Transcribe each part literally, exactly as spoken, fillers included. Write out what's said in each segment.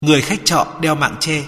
Người khách trọ đeo mạng che.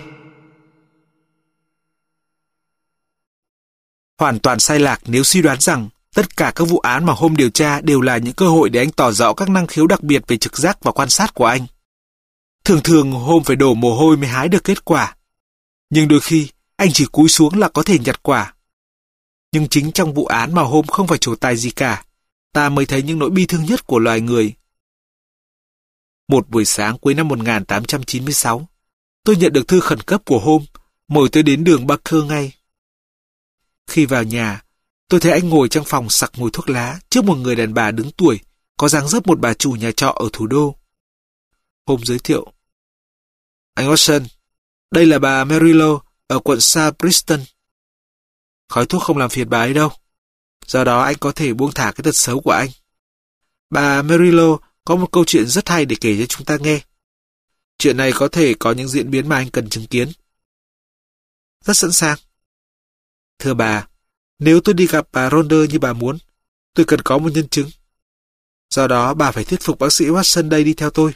Hoàn toàn sai lạc nếu suy đoán rằng tất cả các vụ án mà Holmes điều tra đều là những cơ hội để anh tỏ rõ các năng khiếu đặc biệt về trực giác và quan sát của anh. Thường thường Holmes phải đổ mồ hôi mới hái được kết quả. Nhưng đôi khi anh chỉ cúi xuống là có thể nhặt quả. Nhưng chính trong vụ án mà Holmes không phải trổ tài gì cả, ta mới thấy những nỗi bi thương nhất của loài người. Một buổi sáng cuối năm một nghìn tám trăm chín mươi sáu, tôi nhận được thư khẩn cấp của Holmes, mời tôi đến đường Barker ngay. Khi vào nhà, tôi thấy anh ngồi trong phòng sặc mùi thuốc lá trước một người đàn bà đứng tuổi, có dáng dấp một bà chủ nhà trọ ở thủ đô. Holmes giới thiệu. Anh Watson, đây là bà Merilo ở quận South Brixton. Khói thuốc không làm phiền bà ấy đâu. Do đó anh có thể buông thả cái tật xấu của anh. Bà Merilo có một câu chuyện rất hay để kể cho chúng ta nghe. Chuyện này có thể có những diễn biến mà anh cần chứng kiến. Rất sẵn sàng. Thưa bà, nếu tôi đi gặp bà Ronder như bà muốn, tôi cần có một nhân chứng. Do đó bà phải thuyết phục bác sĩ Watson đây đi theo tôi.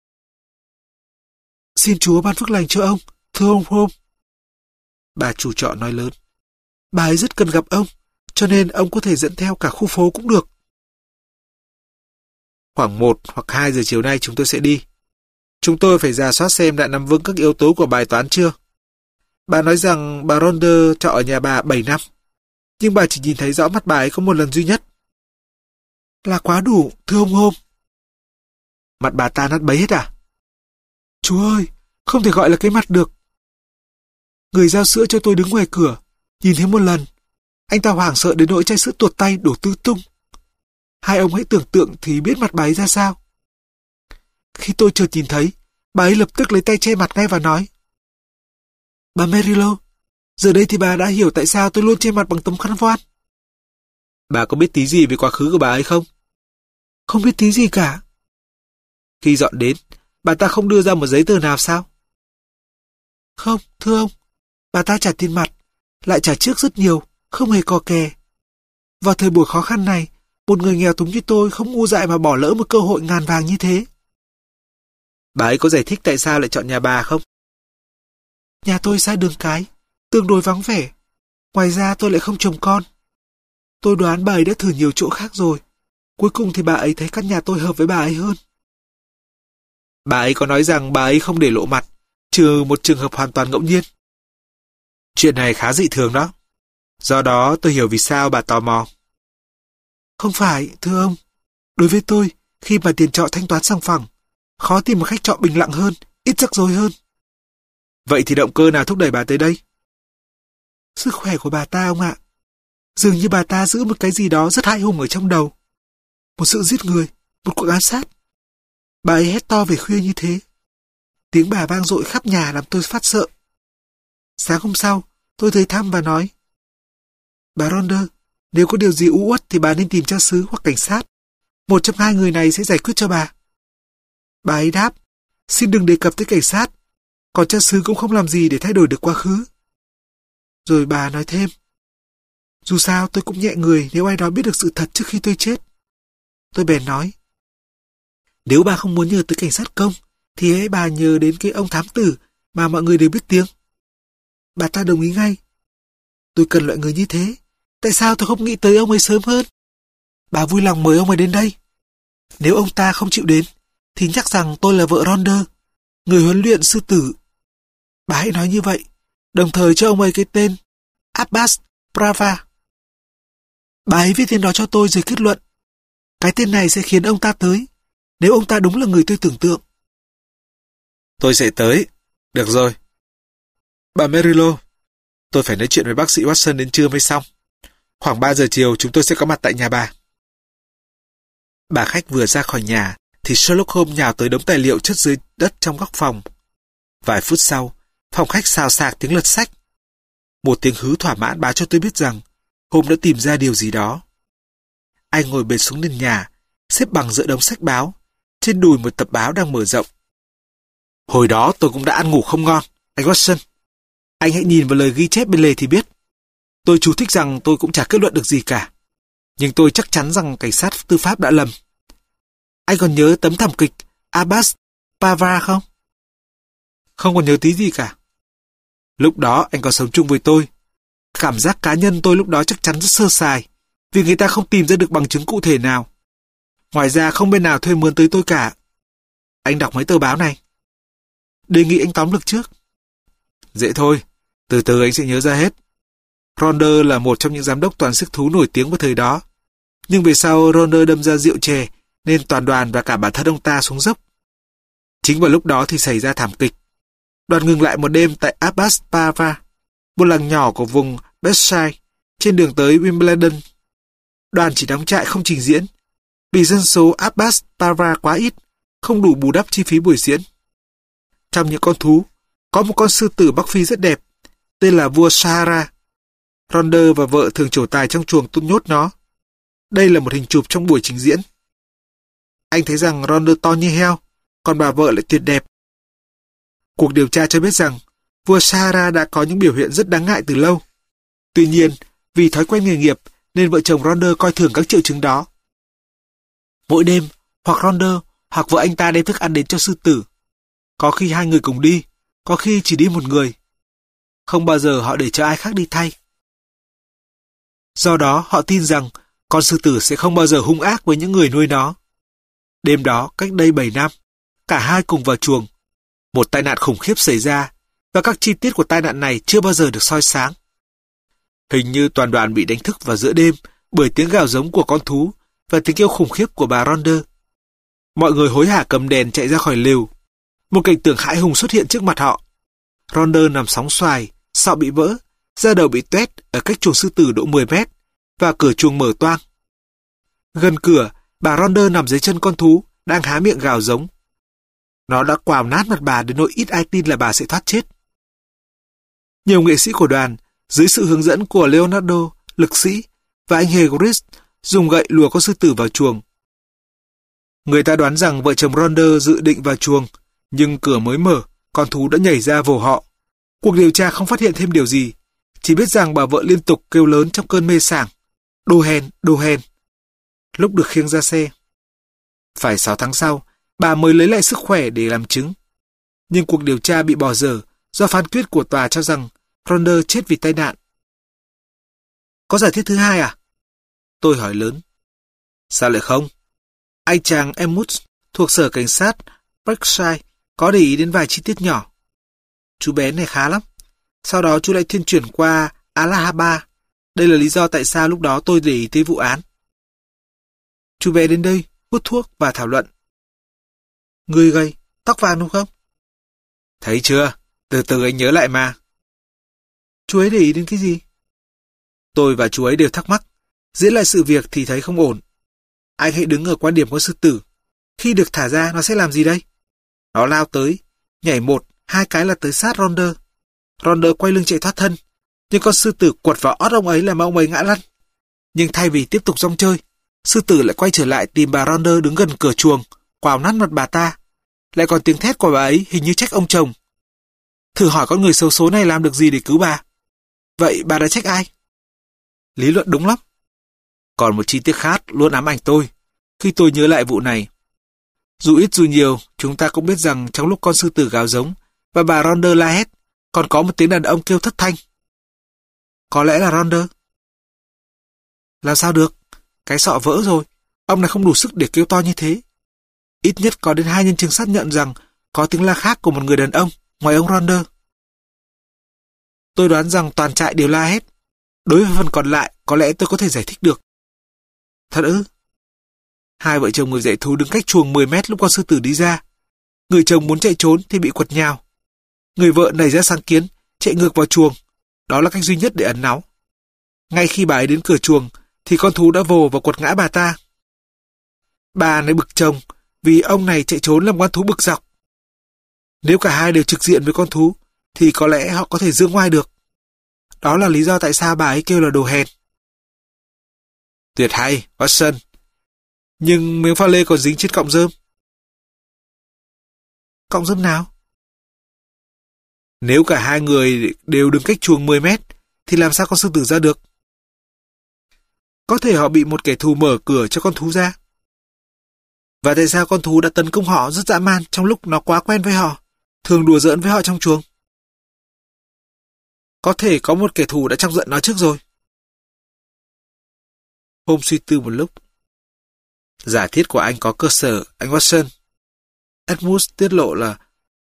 Xin Chúa ban phước lành cho ông, thưa ông Holmes. Bà chủ trọ nói lớn. Bà ấy rất cần gặp ông, cho nên ông có thể dẫn theo cả khu phố cũng được. Khoảng một hoặc hai giờ chiều nay chúng tôi sẽ đi. Chúng tôi phải rà soát xem đã nắm vững các yếu tố của bài toán chưa. Bà nói rằng bà Ronder trọ ở nhà bà bảy năm, nhưng bà chỉ nhìn thấy rõ mặt bà ấy có một lần duy nhất. Là quá đủ, thưa ông Holmes. Mặt bà ta nát bấy hết à? Chúa ơi, không thể gọi là cái mặt được. Người giao sữa cho tôi đứng ngoài cửa, nhìn thấy một lần. Anh ta hoảng sợ đến nỗi chai sữa tuột tay đổ tứ tung. Hai ông hãy tưởng tượng thì biết mặt bà ấy ra sao. Khi tôi chợt nhìn thấy, bà ấy lập tức lấy tay che mặt ngay và nói. Bà Merilo, giờ đây thì bà đã hiểu tại sao tôi luôn che mặt bằng tấm khăn voan. Bà có biết tí gì về quá khứ của bà ấy không? Không biết tí gì cả. Khi dọn đến, bà ta không đưa ra một giấy tờ nào sao? Không, thưa ông. Bà ta trả tiền mặt, lại trả trước rất nhiều, không hề cò kè. Vào thời buổi khó khăn này, một người nghèo túng như tôi không ngu dại mà bỏ lỡ một cơ hội ngàn vàng như thế. Bà ấy có giải thích tại sao lại chọn nhà bà không? Nhà tôi xa đường cái, tương đối vắng vẻ. Ngoài ra tôi lại không chồng con. Tôi đoán bà ấy đã thử nhiều chỗ khác rồi. Cuối cùng thì bà ấy thấy căn nhà tôi hợp với bà ấy hơn. Bà ấy có nói rằng bà ấy không để lộ mặt, trừ một trường hợp hoàn toàn ngẫu nhiên. Chuyện này khá dị thường đó. Do đó tôi hiểu vì sao bà tò mò. Không phải, thưa ông. Đối với tôi, khi mà tiền trọ thanh toán sòng phẳng, khó tìm một khách trọ bình lặng hơn, ít rắc rối hơn. Vậy thì động cơ nào thúc đẩy bà tới đây? Sức khỏe của bà ta, ông ạ. Dường như bà ta giữ một cái gì đó rất hãi hùng ở trong đầu. Một sự giết người, một cuộc ám sát. Bà ấy hét to về khuya như thế. Tiếng bà vang dội khắp nhà làm tôi phát sợ. Sáng hôm sau, tôi tới thăm và nói. Bà Ronder, nếu có điều gì u uất thì bà nên tìm cha xứ hoặc cảnh sát. Một trong hai người này sẽ giải quyết cho bà. Bà ấy đáp, xin đừng đề cập tới cảnh sát. Còn cha xứ cũng không làm gì để thay đổi được quá khứ. Rồi bà nói thêm. Dù sao tôi cũng nhẹ người nếu ai đó biết được sự thật trước khi tôi chết. Tôi bèn nói. Nếu bà không muốn nhờ tới cảnh sát công, thì hãy bà nhờ đến cái ông thám tử mà mọi người đều biết tiếng. Bà ta đồng ý ngay. Tôi cần loại người như thế. Tại sao tôi không nghĩ tới ông ấy sớm hơn? Bà vui lòng mời ông ấy đến đây. Nếu ông ta không chịu đến, thì nhắc rằng tôi là vợ Ronder, người huấn luyện sư tử. Bà hãy nói như vậy, đồng thời cho ông ấy cái tên Abbas Brava. Bà ấy viết tên đó cho tôi rồi kết luận. Cái tên này sẽ khiến ông ta tới, nếu ông ta đúng là người tôi tưởng tượng. Tôi sẽ tới. Được rồi. Bà Merilo, tôi phải nói chuyện với bác sĩ Watson đến trưa mới xong. Khoảng ba giờ chiều chúng tôi sẽ có mặt tại nhà bà. Bà khách vừa ra khỏi nhà, thì Sherlock Holmes nhào tới đống tài liệu chất dưới đất trong góc phòng. Vài phút sau, phòng khách xào xạc tiếng lật sách. Một tiếng hứ thỏa mãn báo cho tôi biết rằng Holmes đã tìm ra điều gì đó. Anh ngồi bệt xuống nền nhà, xếp bằng giữa đống sách báo, trên đùi một tập báo đang mở rộng. Hồi đó tôi cũng đã ăn ngủ không ngon, anh Watson. Anh hãy nhìn vào lời ghi chép bên lề thì biết. Tôi chú thích rằng tôi cũng chả kết luận được gì cả. Nhưng tôi chắc chắn rằng cảnh sát tư pháp đã lầm. Anh còn nhớ tấm thảm kịch Abbas Brava không? Không còn nhớ tí gì cả. Lúc đó anh còn sống chung với tôi. Cảm giác cá nhân tôi lúc đó chắc chắn rất sơ sài, vì người ta không tìm ra được bằng chứng cụ thể nào. Ngoài ra không bên nào thuê mướn tới tôi cả. Anh đọc mấy tờ báo này. Đề nghị anh tóm lược trước. Dễ thôi, từ từ anh sẽ nhớ ra hết. Ronder là một trong những giám đốc toàn sức thú nổi tiếng vào thời đó. Nhưng về sau Ronder đâm ra rượu chè, nên toàn đoàn và cả bản thân ông ta xuống dốc. Chính vào lúc đó thì xảy ra thảm kịch. Đoàn ngừng lại một đêm tại Abbas-Pava, một làng nhỏ của vùng Berkshire, trên đường tới Wimbledon. Đoàn chỉ đóng trại không trình diễn, vì dân số Abbas-Pava quá ít, không đủ bù đắp chi phí buổi diễn. Trong những con thú, có một con sư tử Bắc Phi rất đẹp, tên là vua Sahara. Ronder và vợ thường trổ tài trong chuồng tụt nhốt nó. Đây là một hình chụp trong buổi trình diễn. Anh thấy rằng Ronder to như heo, còn bà vợ lại tuyệt đẹp. Cuộc điều tra cho biết rằng vua Sahara đã có những biểu hiện rất đáng ngại từ lâu. Tuy nhiên, vì thói quen nghề nghiệp nên vợ chồng Ronder coi thường các triệu chứng đó. Mỗi đêm, hoặc Ronder hoặc vợ anh ta đem thức ăn đến cho sư tử. Có khi hai người cùng đi, có khi chỉ đi một người. Không bao giờ họ để cho ai khác đi thay. Do đó họ tin rằng con sư tử sẽ không bao giờ hung ác với những người nuôi nó. Đêm đó, cách đây bảy năm, cả hai cùng vào chuồng. Một tai nạn khủng khiếp xảy ra, và các chi tiết của tai nạn này chưa bao giờ được soi sáng. Hình như toàn đoàn bị đánh thức vào giữa đêm bởi tiếng gào giống của con thú và tiếng kêu khủng khiếp của bà Ronder. Mọi người hối hả cầm đèn chạy ra khỏi lều. Một cảnh tượng hãi hùng xuất hiện trước mặt họ. Ronder nằm sóng xoài, sọ bị vỡ, da đầu bị toét ở cách chuồng sư tử độ mười mét, và cửa chuồng mở toang. Gần cửa, bà Ronder nằm dưới chân con thú, đang há miệng gào giống. Nó đã quào nát mặt bà đến nỗi ít ai tin là bà sẽ thoát chết. Nhiều nghệ sĩ của đoàn, dưới sự hướng dẫn của Leonardo, lực sĩ, và anh hề Chris, dùng gậy lùa con sư tử vào chuồng. Người ta đoán rằng vợ chồng Ronder dự định vào chuồng, nhưng cửa mới mở, con thú đã nhảy ra vồ họ. Cuộc điều tra không phát hiện thêm điều gì, chỉ biết rằng bà vợ liên tục kêu lớn trong cơn mê sảng. Đồ hèn, đồ hèn. Lúc được khiêng ra xe. Phải sáu tháng sau, bà mới lấy lại sức khỏe để làm chứng. Nhưng cuộc điều tra bị bỏ dở do phán quyết của tòa cho rằng Ronder chết vì tai nạn. Có giả thiết thứ hai à? Tôi hỏi lớn. Sao lại không? Anh chàng Emmett thuộc sở cảnh sát Berkshire có để ý đến vài chi tiết nhỏ. Chú bé này khá lắm. Sau đó chú lại thiên chuyển qua Allahabad. Đây là lý do tại sao lúc đó tôi để ý tới vụ án. Chú bé đến đây, hút thuốc và thảo luận. Người gầy, tóc vàng đúng không? Thấy chưa? Từ từ anh nhớ lại mà. Chú ấy để ý đến cái gì? Tôi và chú ấy đều thắc mắc. Diễn lại sự việc thì thấy không ổn. Anh hãy đứng ở quan điểm của sư tử. Khi được thả ra, nó sẽ làm gì đây? Nó lao tới, nhảy một, hai cái là tới sát Ronder. Ronder quay lưng chạy thoát thân, nhưng con sư tử quật vào ót ông ấy làm ông ấy ngã lăn. Nhưng thay vì tiếp tục rong chơi, sư tử lại quay trở lại tìm bà Ronder đứng gần cửa chuồng, quào nát mặt bà ta. Lại còn tiếng thét của bà ấy hình như trách ông chồng. Thử hỏi con người xấu số này làm được gì để cứu bà? Vậy bà đã trách ai? Lý luận đúng lắm. Còn một chi tiết khác luôn ám ảnh tôi khi tôi nhớ lại vụ này. Dù ít dù nhiều, chúng ta cũng biết rằng trong lúc con sư tử gào giống và bà Ronder la hét, còn có một tiếng đàn ông kêu thất thanh. Có lẽ là Ronder. Làm sao được? Cái sọ vỡ rồi. Ông này không đủ sức để kêu to như thế. Ít nhất có đến hai nhân chứng xác nhận rằng có tiếng la khác của một người đàn ông ngoài ông Ronder. Tôi đoán rằng toàn trại đều la hét. Đối với phần còn lại, có lẽ tôi có thể giải thích được. Thật ư? Hai vợ chồng người dạy thú đứng cách chuồng mười mét lúc con sư tử đi ra. Người chồng muốn chạy trốn thì bị quật nhào. Người vợ nảy ra sáng kiến, chạy ngược vào chuồng. Đó là cách duy nhất để ẩn náu. Ngay khi bà ấy đến cửa chuồng, thì con thú đã vồ và quật ngã bà ta. Bà này bực chồng vì ông này chạy trốn làm con thú bực dọc. Nếu cả hai đều trực diện với con thú, thì có lẽ họ có thể giương oai được. Đó là lý do tại sao bà ấy kêu là đồ hèn. Tuyệt hay, Watson. Nhưng miếng pha lê còn dính trên cọng rơm. Cọng rơm nào? Nếu cả hai người đều đứng cách chuồng mười mét, thì làm sao con sư tử ra được? Có thể họ bị một kẻ thù mở cửa cho con thú ra. Và tại sao con thú đã tấn công họ rất dã man trong lúc nó quá quen với họ, thường đùa giỡn với họ trong chuồng. Có thể có một kẻ thù đã chọc giận nó trước rồi. Holmes suy tư một lúc. Giả thiết của anh có cơ sở, anh Watson. Edmunds tiết lộ là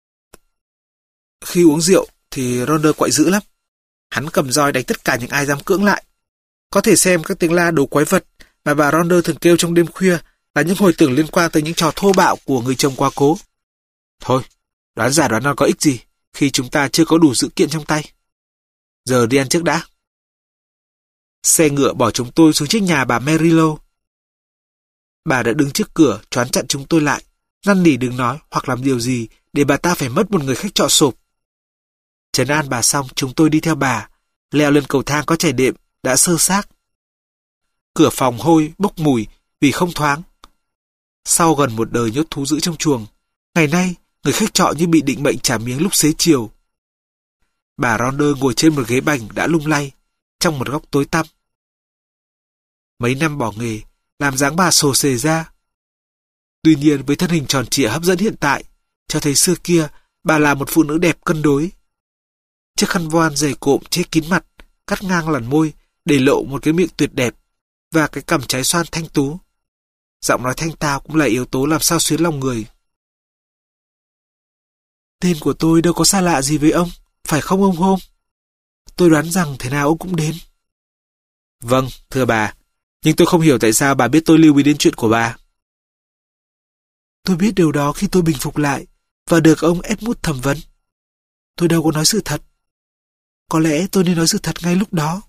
khi uống rượu thì Ronder quậy dữ lắm. Hắn cầm roi đánh tất cả những ai dám cưỡng lại. Có thể xem các tiếng la đồ quái vật mà bà Ronder thường kêu trong đêm khuya là những hồi tưởng liên quan tới những trò thô bạo của người chồng quá cố. Thôi, đoán giả đoán non có ích gì khi chúng ta chưa có đủ dữ kiện trong tay. Giờ đi ăn trước đã. Xe ngựa bỏ chúng tôi xuống trước nhà bà Merilo. Bà đã đứng trước cửa choán chặn chúng tôi lại, năn nỉ đừng nói hoặc làm điều gì để bà ta phải mất một người khách trọ sộp. Trấn an bà xong, chúng tôi đi theo bà, leo lên cầu thang có chảy đệm đã xơ xác. Cửa phòng hôi bốc mùi vì không thoáng. Sau gần một đời nhốt thú dữ trong chuồng, ngày nay người khách trọ như bị định mệnh trả miếng lúc xế chiều. Bà Ronder ngồi trên một ghế bành đã lung lay trong một góc tối tăm. Mấy năm bỏ nghề làm dáng bà xồ xề ra. Tuy nhiên với thân hình tròn trịa hấp dẫn hiện tại, cho thấy xưa kia bà là một phụ nữ đẹp cân đối. Chiếc khăn voan dày cộm che kín mặt, cắt ngang làn môi để lộ một cái miệng tuyệt đẹp và cái cằm trái xoan thanh tú. Giọng nói thanh tao cũng là yếu tố làm sao xuyến lòng người. Tên của tôi đâu có xa lạ gì với ông, phải không ông Holmes? Tôi đoán rằng thế nào ông cũng đến. Vâng, thưa bà, nhưng tôi không hiểu tại sao bà biết tôi lưu ý đến chuyện của bà. Tôi biết điều đó khi tôi bình phục lại và được ông Edmund thẩm vấn. Tôi đâu có nói sự thật. Có lẽ tôi nên nói sự thật ngay lúc đó.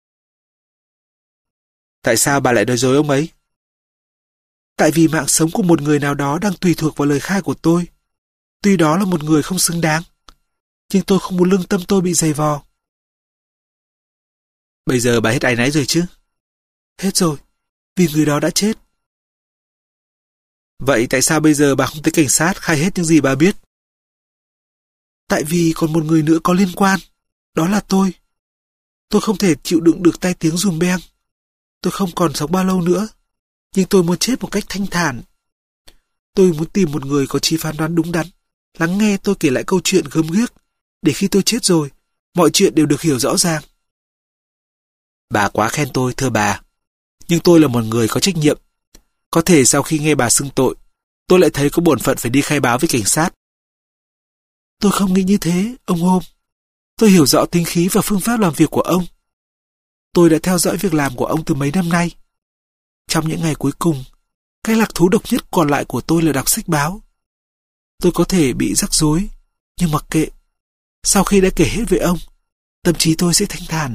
Tại sao bà lại nói dối ông ấy? Tại vì mạng sống của một người nào đó đang tùy thuộc vào lời khai của tôi. Tuy đó là một người không xứng đáng, nhưng tôi không muốn lương tâm tôi bị dày vò. Bây giờ bà hết áy náy rồi chứ? Hết rồi, vì người đó đã chết. Vậy tại sao bây giờ bà không tới cảnh sát khai hết những gì bà biết? Tại vì còn một người nữa có liên quan, đó là tôi. Tôi không thể chịu đựng được tai tiếng dùm beng. Tôi không còn sống bao lâu nữa, nhưng tôi muốn chết một cách thanh thản. Tôi muốn tìm một người có trí phán đoán đúng đắn, lắng nghe tôi kể lại câu chuyện gớm ghiếc, để khi tôi chết rồi, mọi chuyện đều được hiểu rõ ràng. Bà quá khen tôi, thưa bà. Nhưng tôi là một người có trách nhiệm. Có thể sau khi nghe bà xưng tội, tôi lại thấy có bổn phận phải đi khai báo với cảnh sát. Tôi không nghĩ như thế, ông Holmes. Tôi hiểu rõ tính khí và phương pháp làm việc của ông. Tôi đã theo dõi việc làm của ông từ mấy năm nay. Trong những ngày cuối cùng, cái lạc thú độc nhất còn lại của tôi là đọc sách báo. Tôi có thể bị rắc rối, nhưng mặc kệ. Sau khi đã kể hết với ông, tâm trí tôi sẽ thanh thản.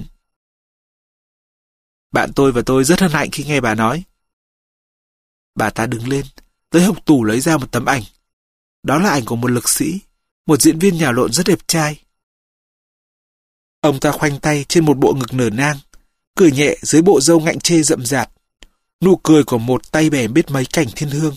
Bạn tôi và tôi rất hân hạnh khi nghe bà nói. Bà ta đứng lên, tới hộc tủ lấy ra một tấm ảnh. Đó là ảnh của một lực sĩ, một diễn viên nhào lộn rất đẹp trai. Ông ta khoanh tay trên một bộ ngực nở nang, cười nhẹ dưới bộ râu ngạnh chê rậm rạp. Nụ cười của một tay bẻ biết mấy cảnh thiên hương.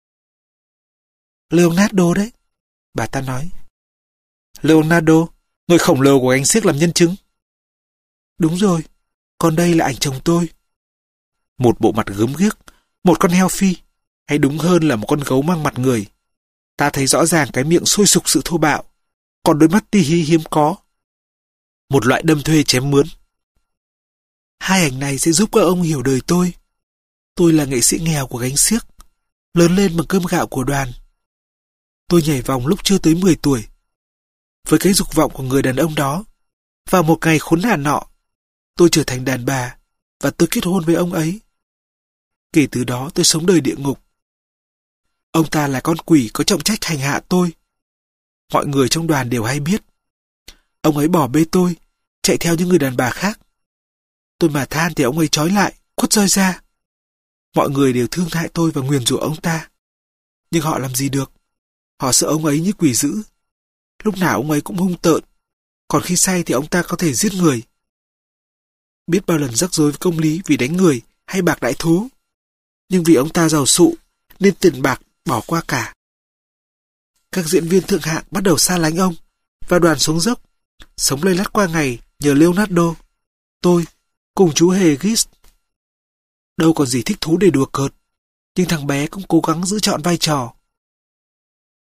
Leonardo đấy, bà ta nói. Leonardo, người khổng lồ của gánh xiếc làm nhân chứng. Đúng rồi, còn đây là ảnh chồng tôi. Một bộ mặt gớm ghiếc, một con heo phi, hay đúng hơn là một con gấu mang mặt người. Ta thấy rõ ràng cái miệng sôi sục sự thô bạo, còn đôi mắt ti hí hiếm có. Một loại đâm thuê chém mướn. Hai ảnh này sẽ giúp các ông hiểu đời tôi. Tôi là nghệ sĩ nghèo của gánh xiếc, lớn lên bằng cơm gạo của đoàn. Tôi nhảy vòng lúc chưa tới mười tuổi. Với cái dục vọng của người đàn ông đó, vào một ngày khốn nạn nọ, tôi trở thành đàn bà và tôi kết hôn với ông ấy. Kể từ đó tôi sống đời địa ngục. Ông ta là con quỷ có trọng trách hành hạ tôi. Mọi người trong đoàn đều hay biết. Ông ấy bỏ bê tôi, chạy theo những người đàn bà khác. Tôi mà than thì ông ấy trói lại, quất roi ra. Mọi người đều thương hại tôi và nguyền rủa ông ta. Nhưng họ làm gì được? Họ sợ ông ấy như quỷ dữ. Lúc nào ông ấy cũng hung tợn. Còn khi say thì ông ta có thể giết người. Biết bao lần rắc rối với công lý vì đánh người hay bạc đãi thú. Nhưng vì ông ta giàu sụ nên tiền bạc bỏ qua cả. Các diễn viên thượng hạng bắt đầu xa lánh ông và đoàn xuống dốc, sống lây lắt qua ngày nhờ Leonardo. Tôi cùng chú hề Gis. Đâu còn gì thích thú để đùa cợt, nhưng thằng bé cũng cố gắng giữ trọn vai trò.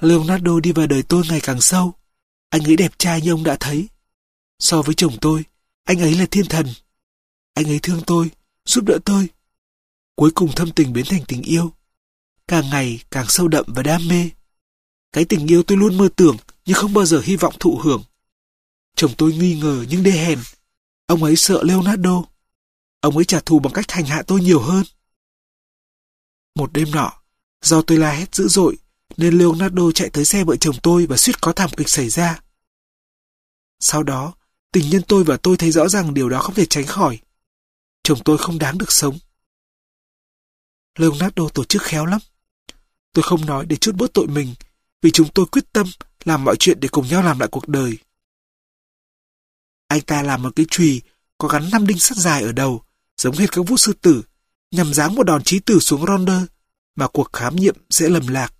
Leonardo đi vào đời tôi ngày càng sâu. Anh ấy đẹp trai như ông đã thấy. So với chồng tôi, anh ấy là thiên thần. Anh ấy thương tôi, giúp đỡ tôi. Cuối cùng thâm tình biến thành tình yêu. Càng ngày càng sâu đậm và đam mê. Cái tình yêu tôi luôn mơ tưởng nhưng không bao giờ hy vọng thụ hưởng. Chồng tôi nghi ngờ nhưng đê hèn. Ông ấy sợ Leonardo. Ông ấy trả thù bằng cách hành hạ tôi nhiều hơn. Một đêm nọ, do tôi la hét dữ dội, nên Leonardo chạy tới xe vợ chồng tôi và suýt có thảm kịch xảy ra. Sau đó, tình nhân tôi và tôi thấy rõ ràng điều đó không thể tránh khỏi. Chồng tôi không đáng được sống. Leonardo tổ chức khéo lắm. Tôi không nói để trút bớt tội mình, vì chúng tôi quyết tâm làm mọi chuyện để cùng nhau làm lại cuộc đời. Anh ta làm một cái chùy có gắn năm đinh sắt dài ở đầu, giống hệt các vuốt sư tử, nhằm giáng một đòn chí tử xuống Ronder, mà cuộc khám nghiệm sẽ lầm lạc.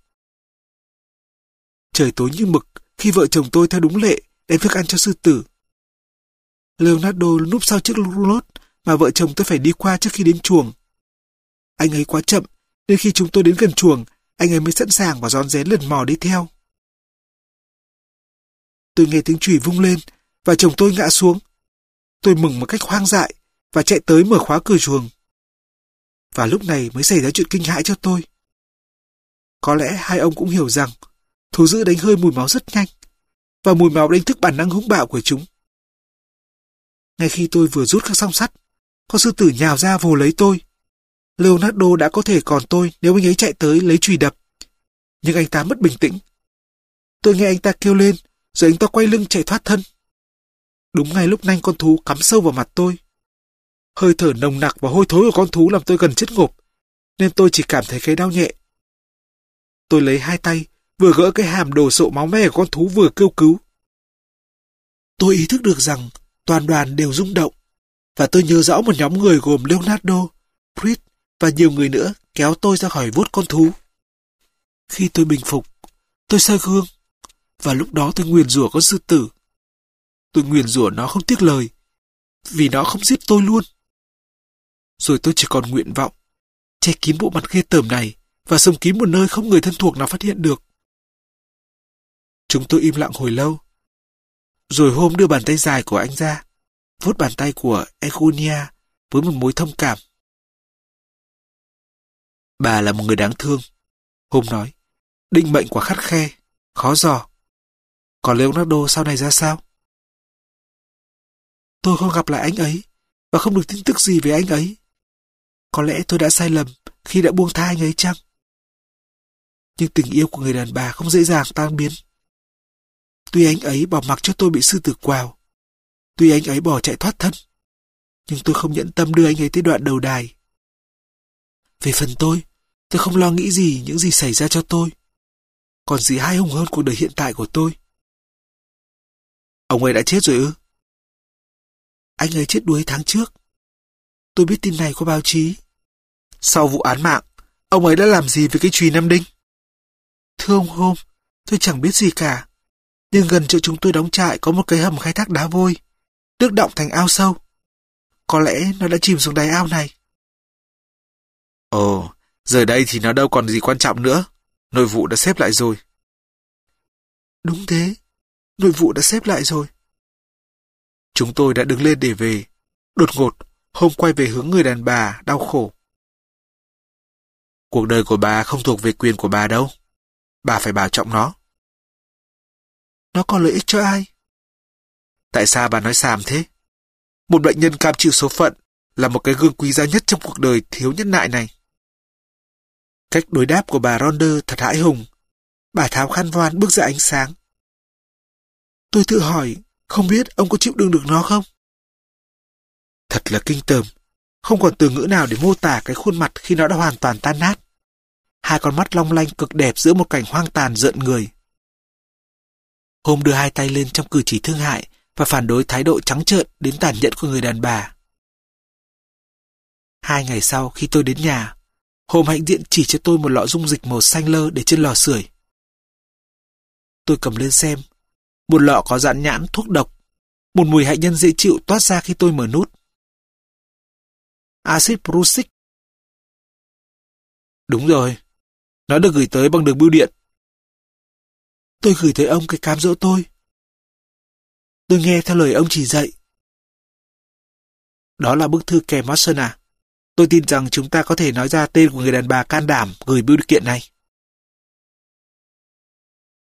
Trời tối như mực khi vợ chồng tôi theo đúng lệ đem thức ăn cho sư tử. Leonardo núp sau chiếc lốt mà vợ chồng tôi phải đi qua trước khi đến chuồng. Anh ấy quá chậm, nên khi chúng tôi đến gần chuồng, anh ấy mới sẵn sàng và rón rén lần mò đi theo. Tôi nghe tiếng chùy vung lên và chồng tôi ngã xuống. Tôi mừng một cách hoang dại và chạy tới mở khóa cửa chuồng. Và lúc này mới xảy ra chuyện kinh hãi cho tôi. Có lẽ hai ông cũng hiểu rằng thú dữ đánh hơi mùi máu rất nhanh, và mùi máu đánh thức bản năng hung bạo của chúng. Ngay khi tôi vừa rút các song sắt, con sư tử nhào ra vồ lấy tôi. Leonardo đã có thể còn tôi nếu anh ấy chạy tới lấy chùy đập. Nhưng anh ta mất bình tĩnh. Tôi nghe anh ta kêu lên, rồi anh ta quay lưng chạy thoát thân. Đúng ngay lúc nanh con thú cắm sâu vào mặt tôi. Hơi thở nồng nặc và hôi thối của con thú làm tôi gần chết ngộp, nên tôi chỉ cảm thấy cái đau nhẹ. Tôi lấy hai tay, vừa gỡ cái hàm đồ sộ máu me của con thú vừa kêu cứu. Tôi ý thức được rằng toàn đoàn đều rung động, và tôi nhớ rõ một nhóm người gồm Leonardo, Fritz và nhiều người nữa kéo tôi ra khỏi vuốt con thú. Khi tôi bình phục, tôi soi gương, và lúc đó tôi nguyền rủa con sư tử. Tôi nguyền rủa nó không tiếc lời, vì nó không giết tôi luôn. Rồi tôi chỉ còn nguyện vọng che kín bộ mặt ghê tởm này và sống kín một nơi không người thân thuộc nào phát hiện được. Chúng tôi im lặng hồi lâu. Rồi hôm đưa bàn tay dài của anh ra, vuốt bàn tay của Egonia với một mối thông cảm. Bà là một người đáng thương, Hôm nói. Định mệnh quả khắt khe, khó dò. Còn Leonardo sau này ra sao? Tôi không gặp lại anh ấy và không được tin tức gì về anh ấy. Có lẽ tôi đã sai lầm khi đã buông tha anh ấy chăng? Nhưng tình yêu của người đàn bà không dễ dàng tan biến. Tuy anh ấy bỏ mặc cho tôi bị sư tử quào, tuy anh ấy bỏ chạy thoát thân, nhưng tôi không nhẫn tâm đưa anh ấy tới đoạn đầu đài. Về phần tôi, tôi không lo nghĩ gì những gì xảy ra cho tôi. Còn gì hay hùng hơn cuộc đời hiện tại của tôi? Ông ấy đã chết rồi ư? Anh ấy chết đuối tháng trước. Tôi biết tin này qua báo chí. Sau vụ án mạng, ông ấy đã làm gì với cái chùy Nam Đinh? Thưa ông Hôm, tôi chẳng biết gì cả. Nhưng gần chỗ chúng tôi đóng trại có một cái hầm khai thác đá vôi, nước đọng thành ao sâu. Có lẽ nó đã chìm xuống đáy ao này. Ồ, giờ đây thì nó đâu còn gì quan trọng nữa. Nội vụ đã xếp lại rồi. Đúng thế, nội vụ đã xếp lại rồi. Chúng tôi đã đứng lên để về. Đột ngột, Hôm quay về hướng người đàn bà đau khổ. Cuộc đời của bà không thuộc về quyền của bà đâu. Bà phải bảo trọng nó. Nó có lợi ích cho ai? Tại sao bà nói xàm thế? Một bệnh nhân cam chịu số phận là một cái gương quý giá nhất trong cuộc đời thiếu nhân nại này. Cách đối đáp của bà Ronder thật hãi hùng. Bà tháo khăn voan bước ra ánh sáng. Tôi tự hỏi, không biết ông có chịu đựng được nó không? Thật là kinh tởm. Không còn từ ngữ nào để mô tả cái khuôn mặt khi nó đã hoàn toàn tan nát. Hai con mắt long lanh cực đẹp giữa một cảnh hoang tàn rợn người. Hôm đưa hai tay lên trong cử chỉ thương hại và phản đối thái độ trắng trợn đến tàn nhẫn của người đàn bà. Hai ngày sau khi tôi đến nhà, Hôm hãnh diện chỉ cho tôi một lọ dung dịch màu xanh lơ để trên lò sưởi. Tôi cầm lên xem. Một lọ có dán nhãn thuốc độc. Một mùi hạnh nhân dễ chịu toát ra khi tôi mở nút. Acid prussic. Đúng rồi. Nó được gửi tới bằng đường bưu điện. Tôi gửi tới ông cái cám dỗ tôi. Tôi nghe theo lời ông chỉ dạy. Đó là bức thư kèm Watson à? Tôi tin rằng chúng ta có thể nói ra tên của người đàn bà can đảm gửi bưu kiện này.